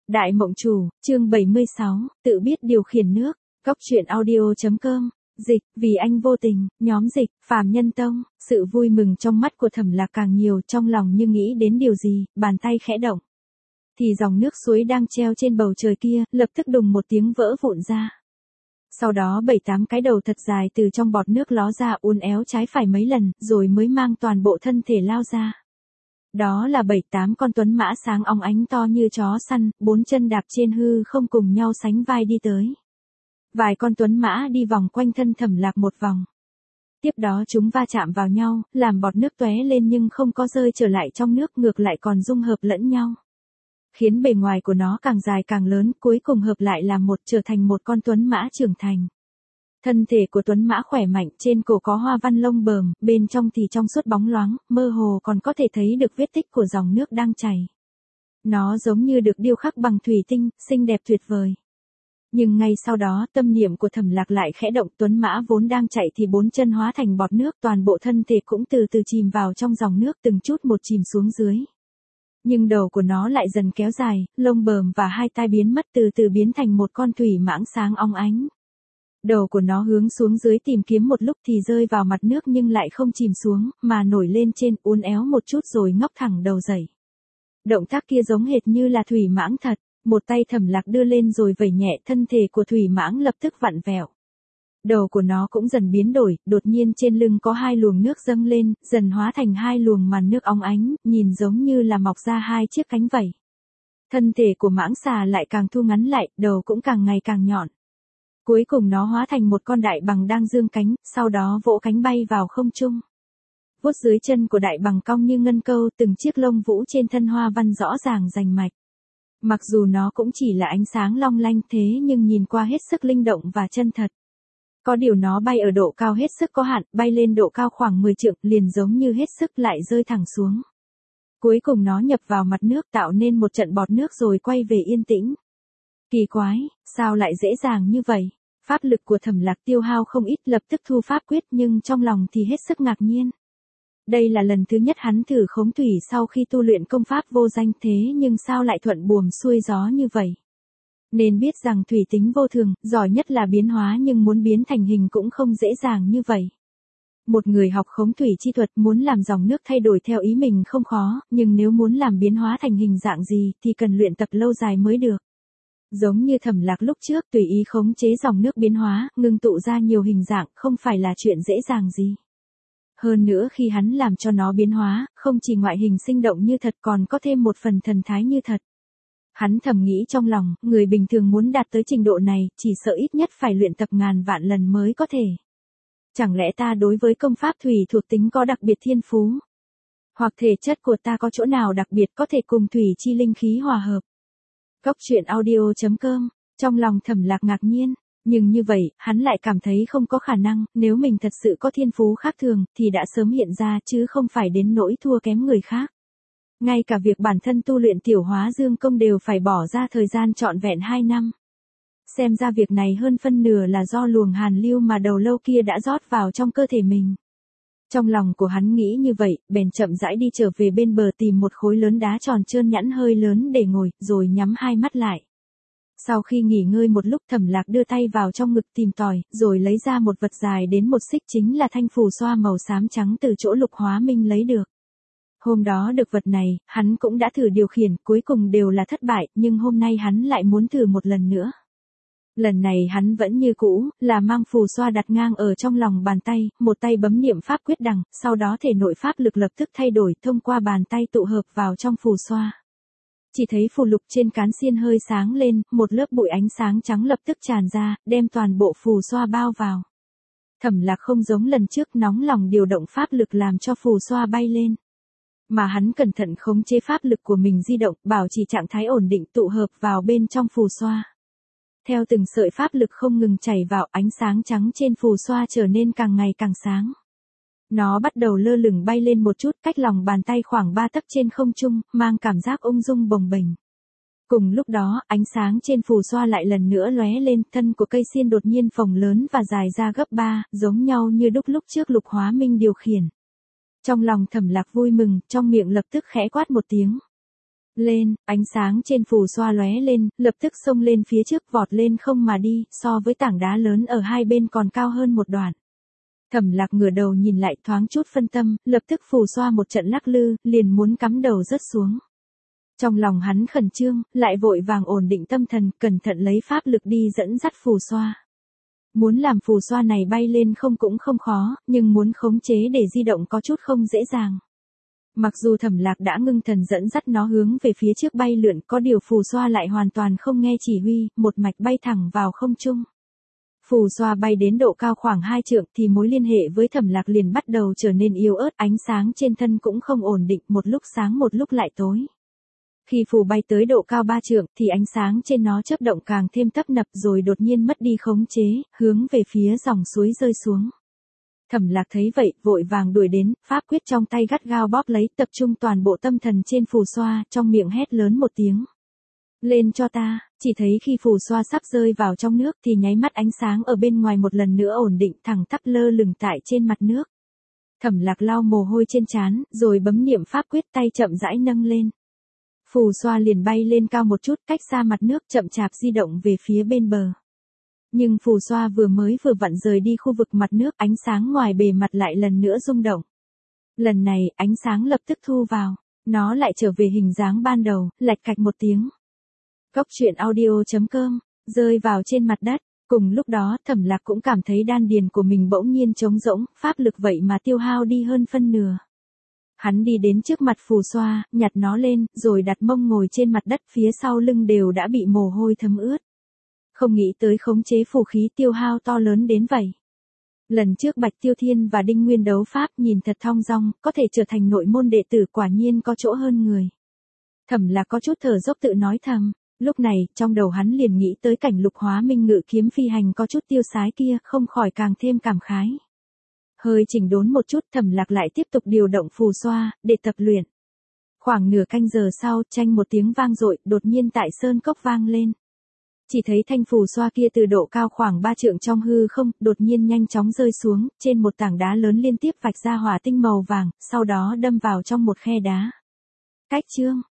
Đại Mộng Chủ, chương 76, tự biết điều khiển nước, góc truyện audio.com, dịch, vì anh vô tình, nhóm dịch, Phàm Nhân Tông, sự vui mừng trong mắt của Thẩm Lạc càng nhiều, trong lòng như nghĩ đến điều gì, bàn tay khẽ động. Thì dòng nước suối đang treo trên bầu trời kia, lập tức đùng một tiếng vỡ vụn ra. Sau đó 7-8 cái đầu thật dài từ trong bọt nước ló ra uốn éo trái phải mấy lần, rồi mới mang toàn bộ thân thể lao ra. Đó là 7-8 con tuấn mã sáng óng ánh to như chó săn, 4 chân đạp trên hư không cùng nhau sánh vai đi tới. Vài con tuấn mã đi vòng quanh thân Thẩm Lạc một vòng. Tiếp đó chúng va chạm vào nhau, làm bọt nước tóe lên nhưng không có rơi trở lại trong nước, ngược lại còn dung hợp lẫn nhau. Khiến bề ngoài của nó càng dài càng lớn, cuối cùng hợp lại làm một, trở thành một con tuấn mã trưởng thành. Thân thể của tuấn mã khỏe mạnh, trên cổ có hoa văn lông bờm, bên trong thì trong suốt bóng loáng, mơ hồ còn có thể thấy được vết tích của dòng nước đang chảy. Nó giống như được điêu khắc bằng thủy tinh, xinh đẹp tuyệt vời. Nhưng ngay sau đó, tâm niệm của Thẩm Lạc lại khẽ động, tuấn mã vốn đang chạy thì 4 chân hóa thành bọt nước, toàn bộ thân thể cũng từ từ chìm vào trong dòng nước, từng chút một chìm xuống dưới. Nhưng đầu của nó lại dần kéo dài, lông bờm và hai tai biến mất, từ từ biến thành một con thủy mãng sáng óng ánh. Đầu của nó hướng xuống dưới tìm kiếm một lúc thì rơi vào mặt nước nhưng lại không chìm xuống, mà nổi lên trên, uốn éo một chút rồi ngóc thẳng đầu dậy. Động tác kia giống hệt như là thủy mãng thật, một tay Thẩm Lạc đưa lên rồi vẩy nhẹ, thân thể của thủy mãng lập tức vặn vẹo. Đầu của nó cũng dần biến đổi, đột nhiên trên lưng có 2 luồng nước dâng lên, dần hóa thành 2 luồng màn nước óng ánh, nhìn giống như là mọc ra 2 chiếc cánh vậy. Thân thể của mãng xà lại càng thu ngắn lại, đầu cũng càng ngày càng nhọn. Cuối cùng nó hóa thành một con đại bàng đang dương cánh, sau đó vỗ cánh bay vào không trung. Vuốt dưới chân của đại bàng cong như ngân câu, từng chiếc lông vũ trên thân hoa văn rõ ràng rành mạch. Mặc dù nó cũng chỉ là ánh sáng long lanh thế nhưng nhìn qua hết sức linh động và chân thật. Có điều nó bay ở độ cao hết sức có hạn, bay lên độ cao khoảng 10 trượng, liền giống như hết sức lại rơi thẳng xuống. Cuối cùng nó nhập vào mặt nước tạo nên một trận bọt nước rồi quay về yên tĩnh. Kỳ quái, sao lại dễ dàng như vậy? Pháp lực của Thẩm Lạc tiêu hao không ít, lập tức thu pháp quyết nhưng trong lòng thì hết sức ngạc nhiên. Đây là lần thứ nhất hắn thử khống thủy sau khi tu luyện công pháp vô danh, thế nhưng sao lại thuận buồm xuôi gió như vậy? Nên biết rằng thủy tính vô thường, giỏi nhất là biến hóa nhưng muốn biến thành hình cũng không dễ dàng như vậy. Một người học khống thủy chi thuật muốn làm dòng nước thay đổi theo ý mình không khó, nhưng nếu muốn làm biến hóa thành hình dạng gì thì cần luyện tập lâu dài mới được. Giống như Thẩm Lạc lúc trước tùy ý khống chế dòng nước biến hóa, ngưng tụ ra nhiều hình dạng, không phải là chuyện dễ dàng gì. Hơn nữa khi hắn làm cho nó biến hóa, không chỉ ngoại hình sinh động như thật còn có thêm một phần thần thái như thật. Hắn thầm nghĩ trong lòng, người bình thường muốn đạt tới trình độ này, chỉ sợ ít nhất phải luyện tập ngàn vạn lần mới có thể. Chẳng lẽ ta đối với công pháp thủy thuộc tính có đặc biệt thiên phú? Hoặc thể chất của ta có chỗ nào đặc biệt có thể cùng thủy chi linh khí hòa hợp? Góc truyện audio.com, trong lòng Thẩm Lạc ngạc nhiên, nhưng như vậy, hắn lại cảm thấy không có khả năng, nếu mình thật sự có thiên phú khác thường, thì đã sớm hiện ra chứ không phải đến nỗi thua kém người khác. Ngay cả việc bản thân tu luyện tiểu hóa dương công đều phải bỏ ra thời gian trọn vẹn 2 năm. Xem ra việc này hơn phân nửa là do luồng hàn lưu mà đầu lâu kia đã rót vào trong cơ thể mình. Trong lòng của hắn nghĩ như vậy, bèn chậm rãi đi trở về bên bờ tìm một khối lớn đá tròn trơn nhẵn hơi lớn để ngồi, rồi nhắm 2 mắt lại. Sau khi nghỉ ngơi một lúc Thẩm Lạc đưa tay vào trong ngực tìm tòi, rồi lấy ra một vật dài đến 1 xích, chính là thanh phù xoa màu xám trắng từ chỗ Lục Hóa Minh lấy được. Hôm đó được vật này, hắn cũng đã thử điều khiển, cuối cùng đều là thất bại, nhưng hôm nay hắn lại muốn thử một lần nữa. Lần này hắn vẫn như cũ, là mang phù xoa đặt ngang ở trong lòng bàn tay, một tay bấm niệm pháp quyết đằng, sau đó thể nội pháp lực lập tức thay đổi, thông qua bàn tay tụ hợp vào trong phù xoa. Chỉ thấy phù lục trên cán xiên hơi sáng lên, một lớp bụi ánh sáng trắng lập tức tràn ra, đem toàn bộ phù xoa bao vào. Thẩm Lạc không giống lần trước nóng lòng điều động pháp lực làm cho phù xoa bay lên. Mà hắn cẩn thận khống chế pháp lực của mình di động, bảo trì trạng thái ổn định tụ hợp vào bên trong phù xoa. Theo từng sợi pháp lực không ngừng chảy vào, ánh sáng trắng trên phù xoa trở nên càng ngày càng sáng. Nó bắt đầu lơ lửng bay lên một chút, cách lòng bàn tay khoảng 3 tấc trên không trung, mang cảm giác ung dung bồng bềnh. Cùng lúc đó, ánh sáng trên phù xoa lại lần nữa lóe lên, thân của cây xiên đột nhiên phồng lớn và dài ra gấp 3, giống nhau như đúc lúc trước Lục Hóa Minh điều khiển. Trong lòng Thẩm Lạc vui mừng, trong miệng lập tức khẽ quát một tiếng. Lên, ánh sáng trên phù xoa lóe lên, lập tức xông lên phía trước vọt lên không mà đi, so với tảng đá lớn ở hai bên còn cao hơn một đoạn. Thẩm Lạc ngửa đầu nhìn lại thoáng chút phân tâm, lập tức phù xoa một trận lắc lư, liền muốn cắm đầu rớt xuống. Trong lòng hắn khẩn trương, lại vội vàng ổn định tâm thần, cẩn thận lấy pháp lực đi dẫn dắt phù xoa. Muốn làm phù xoa này bay lên không cũng không khó, nhưng muốn khống chế để di động có chút không dễ dàng. Mặc dù Thẩm Lạc đã ngưng thần dẫn dắt nó hướng về phía trước bay lượn, có điều phù xoa lại hoàn toàn không nghe chỉ huy, một mạch bay thẳng vào không trung. Phù xoa bay đến độ cao khoảng 2 trượng thì mối liên hệ với Thẩm Lạc liền bắt đầu trở nên yếu ớt, ánh sáng trên thân cũng không ổn định, một lúc sáng một lúc lại tối. Khi phù bay tới độ cao 3 trượng thì ánh sáng trên nó chớp động càng thêm tấp nập rồi đột nhiên mất đi khống chế, hướng về phía dòng suối rơi xuống. Thẩm Lạc thấy vậy, vội vàng đuổi đến, pháp quyết trong tay gắt gao bóp lấy, tập trung toàn bộ tâm thần trên phù xoa, trong miệng hét lớn một tiếng. Lên cho ta, chỉ thấy khi phù xoa sắp rơi vào trong nước thì nháy mắt ánh sáng ở bên ngoài một lần nữa ổn định thẳng tắp lơ lửng tại trên mặt nước. Thẩm Lạc lau mồ hôi trên trán, rồi bấm niệm pháp quyết, tay chậm rãi nâng lên. Phù xoa liền bay lên cao một chút, cách xa mặt nước, chậm chạp di động về phía bên bờ. Nhưng phù xoa vừa vặn rời đi khu vực mặt nước, ánh sáng ngoài bề mặt lại lần nữa rung động. Lần này, ánh sáng lập tức thu vào, nó lại trở về hình dáng ban đầu, lạch cạch một tiếng. Góc truyện audio.com, rơi vào trên mặt đất. Cùng lúc đó, Thẩm Lạc cũng cảm thấy đan điền của mình bỗng nhiên trống rỗng, pháp lực vậy mà tiêu hao đi hơn phân nửa. Hắn đi đến trước mặt phù xoa, nhặt nó lên, rồi đặt mông ngồi trên mặt đất, phía sau lưng đều đã bị mồ hôi thấm ướt. Không nghĩ tới khống chế phù khí tiêu hao to lớn đến vậy. Lần trước Bạch Tiêu Thiên và Đinh Nguyên đấu pháp nhìn thật thong dong, có thể trở thành nội môn đệ tử, quả nhiên có chỗ hơn người. Thẩm Lạc có chút thở dốc tự nói thầm. Lúc này, trong đầu hắn liền nghĩ tới cảnh Lục Hóa Minh ngự kiếm phi hành có chút tiêu sái kia, không khỏi càng thêm cảm khái. Hơi chỉnh đốn một chút, Thẩm Lạc lại tiếp tục điều động phù xoa, để tập luyện. Khoảng nửa canh giờ sau, chanh một tiếng vang dội, đột nhiên tại sơn cốc vang lên. Chỉ thấy thanh phù xoa kia từ độ cao khoảng 3 trượng trong hư không, đột nhiên nhanh chóng rơi xuống, trên một tảng đá lớn liên tiếp vạch ra hỏa tinh màu vàng, sau đó đâm vào trong một khe đá. Cách chương